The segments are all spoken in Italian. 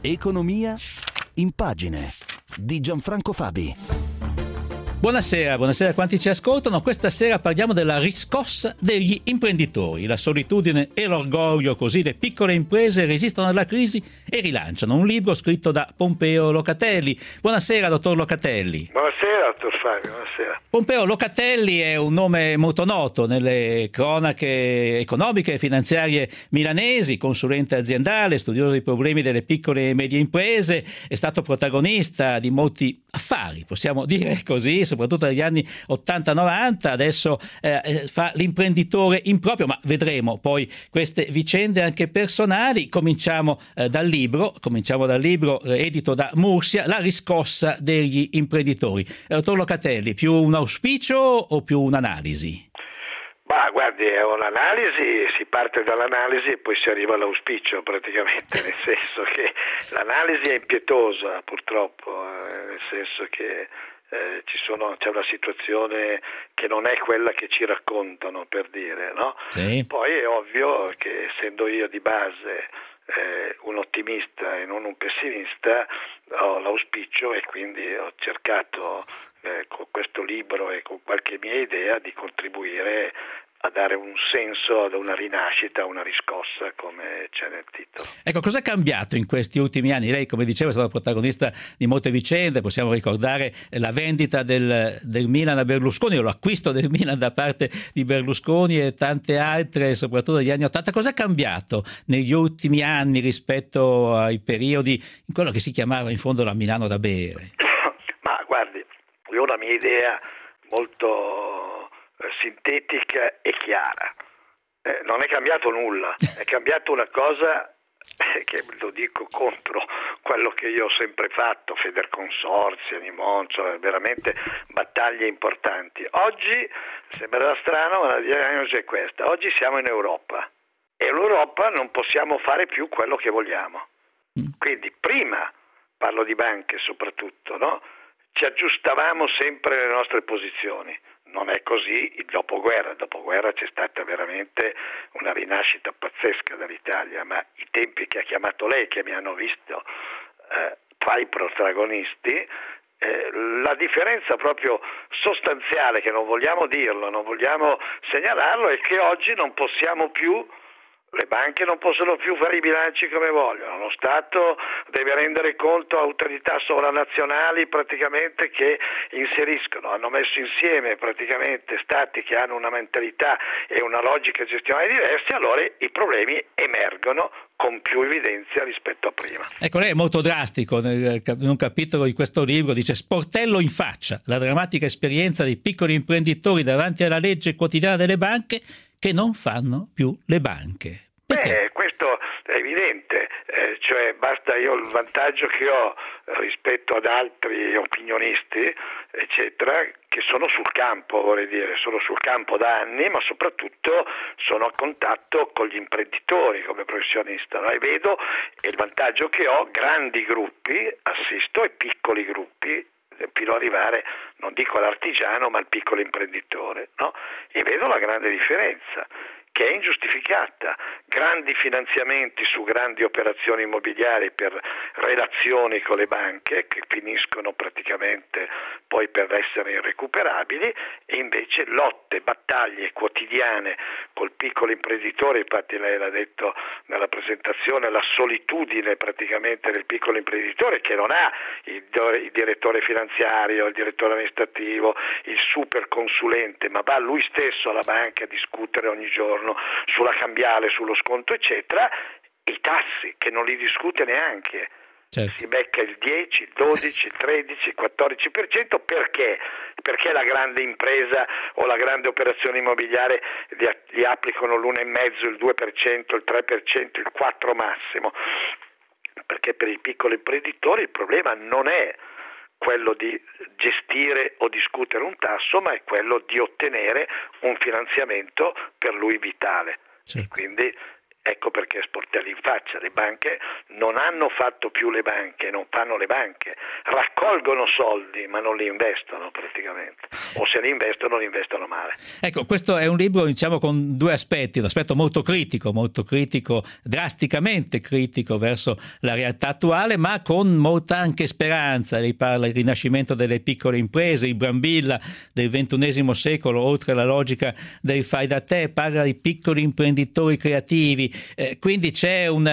Economia in pagine di Gianfranco Fabi. Buonasera a quanti ci ascoltano. Questa sera parliamo della riscossa degli imprenditori. La solitudine e l'orgoglio, così le piccole imprese resistono alla crisi e rilanciano. Un libro scritto da Pompeo Locatelli. Buonasera, dottor Locatelli. Buonasera, dottor Fabio, buonasera. Pompeo Locatelli è un nome molto noto nelle cronache economiche e finanziarie milanesi, consulente aziendale, studioso dei problemi delle piccole e medie imprese, è stato protagonista di molti affari, possiamo dire così, soprattutto negli anni 80-90, adesso fa l'imprenditore in proprio, ma vedremo poi queste vicende anche personali. Cominciamo dal libro edito da Mursia, La riscossa degli imprenditori. Dottor Locatelli, più un auspicio o più un'analisi? Ma guardi, è un'analisi, si parte dall'analisi e poi si arriva all'auspicio praticamente, nel senso che l'analisi è impietosa purtroppo, nel senso che c'è una situazione che non è quella che ci raccontano, per dire, no? Sì. Poi è ovvio che, essendo io di base un ottimista e non un pessimista, ho l'auspicio e quindi ho cercato con questo libro e con qualche mia idea di contribuire a dare un senso ad una rinascita, una riscossa, come c'è nel titolo. Ecco, cosa è cambiato in questi ultimi anni? Lei, come dicevo, è stato protagonista di molte vicende, possiamo ricordare la vendita del Milan a Berlusconi, o l'acquisto del Milan da parte di Berlusconi e tante altre, soprattutto negli anni '80. Cosa è cambiato negli ultimi anni rispetto ai periodi in quello che si chiamava in fondo la Milano da bere? Ma guardi, io ho una mia idea molto sintetica e chiara. Non è cambiato nulla, è cambiato una cosa che lo dico contro quello che io ho sempre fatto, Federconsorzi, Animoncio, veramente battaglie importanti. Oggi sembrerà strano, ma la diagnosi è questa: oggi siamo in Europa e l'Europa non possiamo fare più quello che vogliamo. Quindi prima, parlo di banche soprattutto, no? Ci aggiustavamo sempre le nostre posizioni. Non è così il dopoguerra. Il dopoguerra c'è stata veramente una rinascita pazzesca dall'Italia, ma i tempi che ha chiamato lei, che mi hanno visto tra i protagonisti, la differenza proprio sostanziale, che non vogliamo dirlo, non vogliamo segnalarlo, è che oggi non possiamo più, le banche non possono più fare i bilanci come vogliono, lo Stato deve rendere conto a autorità sovranazionali praticamente che hanno messo insieme praticamente stati che hanno una mentalità e una logica gestionale diverse, allora i problemi emergono con più evidenza rispetto a prima. Ecco, lei è molto drastico in un capitolo di questo libro, dice: sportello in faccia, la drammatica esperienza dei piccoli imprenditori davanti alla legge quotidiana delle banche che non fanno più le banche. Questo è evidente, cioè basta, io il vantaggio che ho rispetto ad altri opinionisti, eccetera, che sono sul campo, sono sul campo da anni, ma soprattutto sono a contatto con gli imprenditori come professionista, no? E vedo, e il vantaggio che ho, grandi gruppi, assisto, e piccoli gruppi, fino ad arrivare, non dico all'artigiano, ma al piccolo imprenditore, no? E vedo la grande differenza, che è ingiustificata. Grandi finanziamenti su grandi operazioni immobiliari per relazioni con le banche che finiscono praticamente poi per essere irrecuperabili, e invece lotte, battaglie quotidiane col piccolo imprenditore. Infatti lei l'ha detto nella presentazione, la solitudine praticamente del piccolo imprenditore, che non ha il direttore finanziario, il direttore amministrativo, il super consulente, ma va lui stesso alla banca a discutere ogni giorno sulla cambiale, sullo sconto, eccetera, i tassi che non li discute neanche. Certo. Si becca il 10, il 12, il 13, il 14%. Perché? Perché la grande impresa o la grande operazione immobiliare gli applicano l'1,5%, il 2%, il 3%, il 4% massimo? Perché per i piccoli imprenditori il problema non è quello di gestire o discutere un tasso, ma è quello di ottenere un finanziamento per lui vitale. Certo. Quindi Ecco perché sportelli in faccia. Le banche non hanno fatto più le banche, non fanno le banche, raccolgono soldi ma non li investono praticamente, o se li investono male. Ecco, questo è un libro, diciamo, con due aspetti: un aspetto molto critico, drasticamente critico verso la realtà attuale, ma con molta anche speranza. Lei parla del rinascimento delle piccole imprese, il Brambilla del XXI secolo, oltre alla logica del fai da te, parla di piccoli imprenditori creativi. Quindi c'è un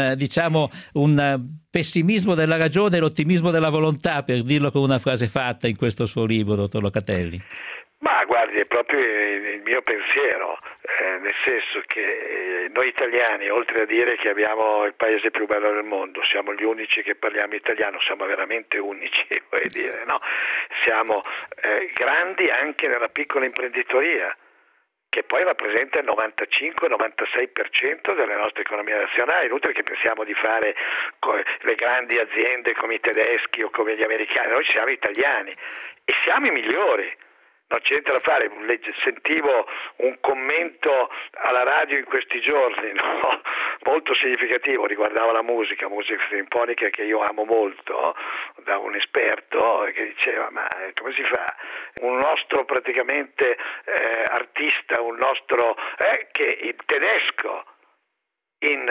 pessimismo della ragione e l'ottimismo della volontà, per dirlo con una frase fatta, in questo suo libro, dottor Locatelli. Ma guardi, è proprio il mio pensiero, nel senso che noi italiani, oltre a dire che abbiamo il paese più bello del mondo, siamo gli unici che parliamo italiano, siamo veramente unici, vuoi dire, no? Siamo grandi anche nella piccola imprenditoria, che poi rappresenta il 95-96% delle nostre economie nazionali. Inutile che pensiamo di fare le grandi aziende come i tedeschi o come gli americani, noi siamo italiani e siamo i migliori. Non c'è niente da fare. Sentivo un commento alla radio in questi giorni, no? Molto significativo, riguardava la musica sinfonica che io amo molto, da un esperto che diceva: ma come si fa? Un nostro praticamente artista, che il tedesco in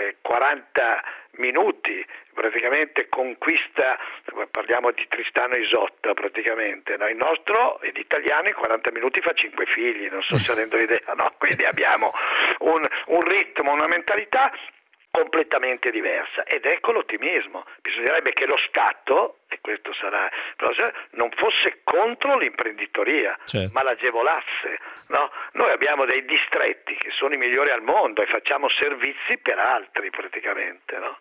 40 minuti praticamente conquista, parliamo di Tristano Isotta praticamente, no? Il nostro, l'italiano, in 40 minuti fa 5 figli, non so se rendo l'idea, no? Quindi abbiamo un ritmo, una mentalità completamente diversa, ed ecco l'ottimismo. Bisognerebbe che lo Stato, e questo sarà, non fosse contro l'imprenditoria, certo, ma l'agevolasse, no? Noi abbiamo dei distretti che sono i migliori al mondo e facciamo servizi per altri praticamente, no?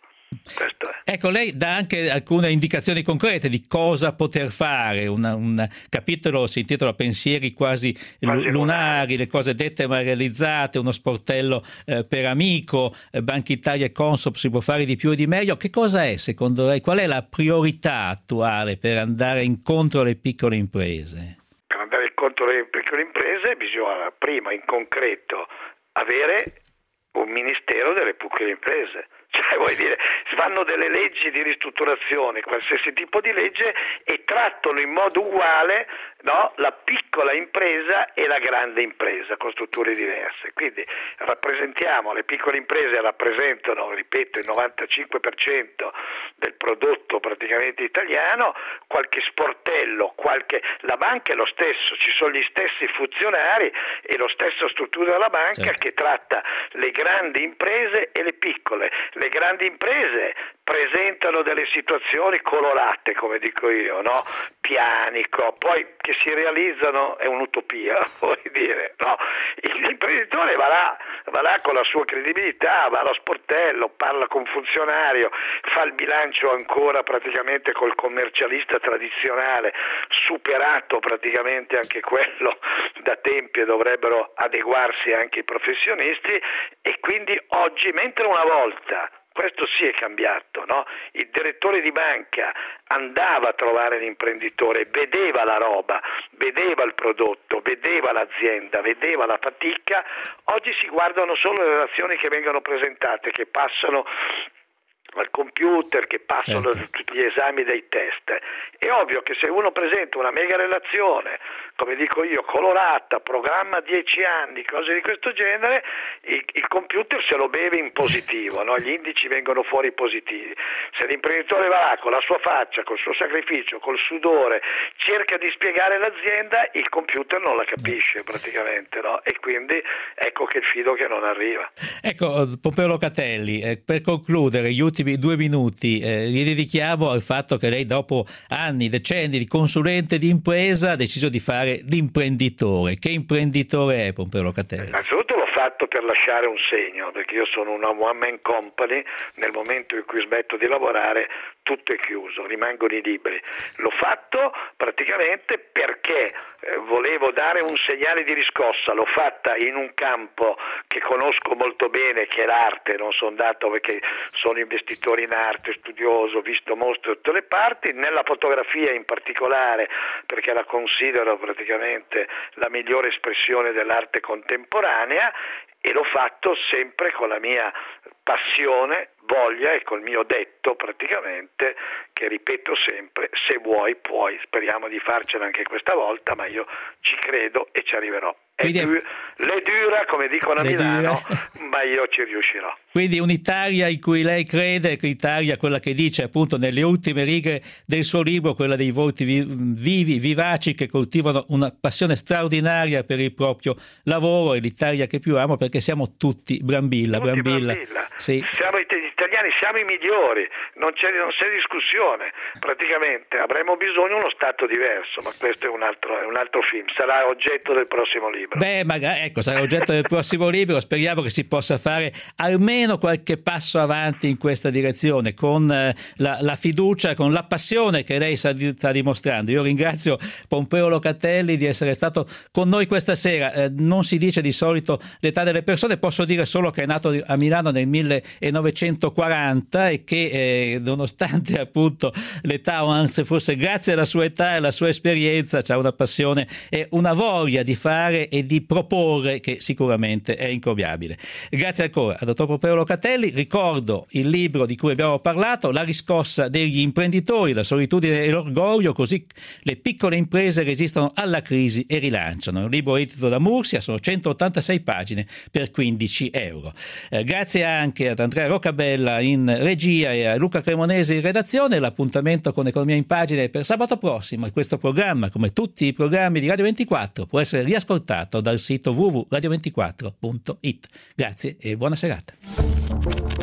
Ecco, lei dà anche alcune indicazioni concrete di cosa poter fare. Un capitolo si intitola Pensieri quasi lunari, le cose dette ma realizzate, uno sportello per amico, Banca Italia e Consob, si può fare di più e di meglio. Che cosa è secondo lei? Qual è la priorità attuale per andare incontro alle piccole imprese? Per andare incontro alle piccole imprese bisogna prima, in concreto, avere un ministero delle piccole imprese. Cioè, vuol dire, si fanno delle leggi di ristrutturazione, qualsiasi tipo di legge, e trattano in modo uguale, no, la piccola impresa e la grande impresa con strutture diverse. Quindi le piccole imprese rappresentano, ripeto, il 95% del prodotto praticamente italiano, qualche sportello, la banca è lo stesso, ci sono gli stessi funzionari e lo stesso struttura della banca, certo, che tratta le grandi imprese e le piccole. Le grandi imprese presentano delle situazioni colorate, come dico io, no? Pianico, poi che si realizzano è un'utopia, vuol dire, no? L'imprenditore va là con la sua credibilità, va allo sportello, parla con un funzionario, fa il bilancio ancora praticamente col commercialista tradizionale, superato praticamente anche quello da tempi, e dovrebbero adeguarsi anche i professionisti. E quindi oggi, mentre una volta questo sì è cambiato, no? Il direttore di banca andava a trovare l'imprenditore, vedeva la roba, vedeva il prodotto, vedeva l'azienda, vedeva la fatica. Oggi si guardano solo le relazioni che vengono presentate, che passano al computer, che passano, certo, tutti gli esami dei test. È ovvio che se uno presenta una mega relazione, come dico io, colorata, programma 10 anni, cose di questo genere, il computer se lo beve in positivo, no? Gli indici vengono fuori positivi. Se l'imprenditore va là con la sua faccia, col suo sacrificio, col sudore, cerca di spiegare l'azienda, il computer non la capisce praticamente, no? E quindi ecco che il fido che non arriva. Ecco, Pompeo Locatelli, per concludere gli ultimi 2 minuti li dedichiamo al fatto che lei, dopo anni, decenni di consulente di impresa, ha deciso di fare l'imprenditore. Che imprenditore è Pompeo Locatelli? Innanzitutto l'ho fatto per lasciare un segno, perché io sono una one man company. Nel momento in cui smetto di lavorare tutto è chiuso, rimangono i libri. L'ho fatto praticamente perché volevo dare un segnale di riscossa. L'ho fatta in un campo che conosco molto bene, che è l'arte. Non sono andato perché sono investitore in arte, studioso, ho visto mostre da tutte le parti, nella fotografia in particolare, perché la considero praticamente la migliore espressione dell'arte contemporanea, e l'ho fatto sempre con la mia passione, voglia e col mio detto praticamente, che ripeto sempre: se vuoi puoi. Speriamo di farcela anche questa volta, ma io ci credo e ci arriverò. Le dura, come dicono a Milano, ma io ci riuscirò. Quindi un'Italia in cui lei crede, l'Italia, quella che dice appunto nelle ultime righe del suo libro, quella dei volti vivi, vivaci, che coltivano una passione straordinaria per il proprio lavoro, è l'Italia che più amo, perché siamo tutti Brambilla. Sì. Siamo italiani, siamo i migliori, non c'è discussione. Praticamente avremmo bisogno di uno Stato diverso, ma questo è un altro film, sarà oggetto del prossimo libro. Beh, magari, ecco, sarà oggetto del prossimo libro. Speriamo che si possa fare almeno qualche passo avanti in questa direzione, con la fiducia, con la passione che lei sta dimostrando. Io ringrazio Pompeo Locatelli di essere stato con noi questa sera. Non si dice di solito l'età delle persone, posso dire solo che è nato a Milano nel 1940 e che nonostante appunto l'età, o anzi forse grazie alla sua età e alla sua esperienza, c'ha una passione e una voglia di fare e di proporre che sicuramente è incrobiabile. Grazie ancora al dottor Pompeo Locatelli. Ricordo il libro di cui abbiamo parlato, La riscossa degli imprenditori, la solitudine e l'orgoglio, così le piccole imprese resistono alla crisi e rilanciano. Un libro edito da Mursia, sono 186 pagine per 15 euro. Grazie anche ad Andrea Roccabella in regia e a Luca Cremonesi in redazione. L'appuntamento con Economia in Pagina è per sabato prossimo e questo programma, come tutti i programmi di Radio 24, può essere riascoltato dal sito www.radio24.it. Grazie e buona serata.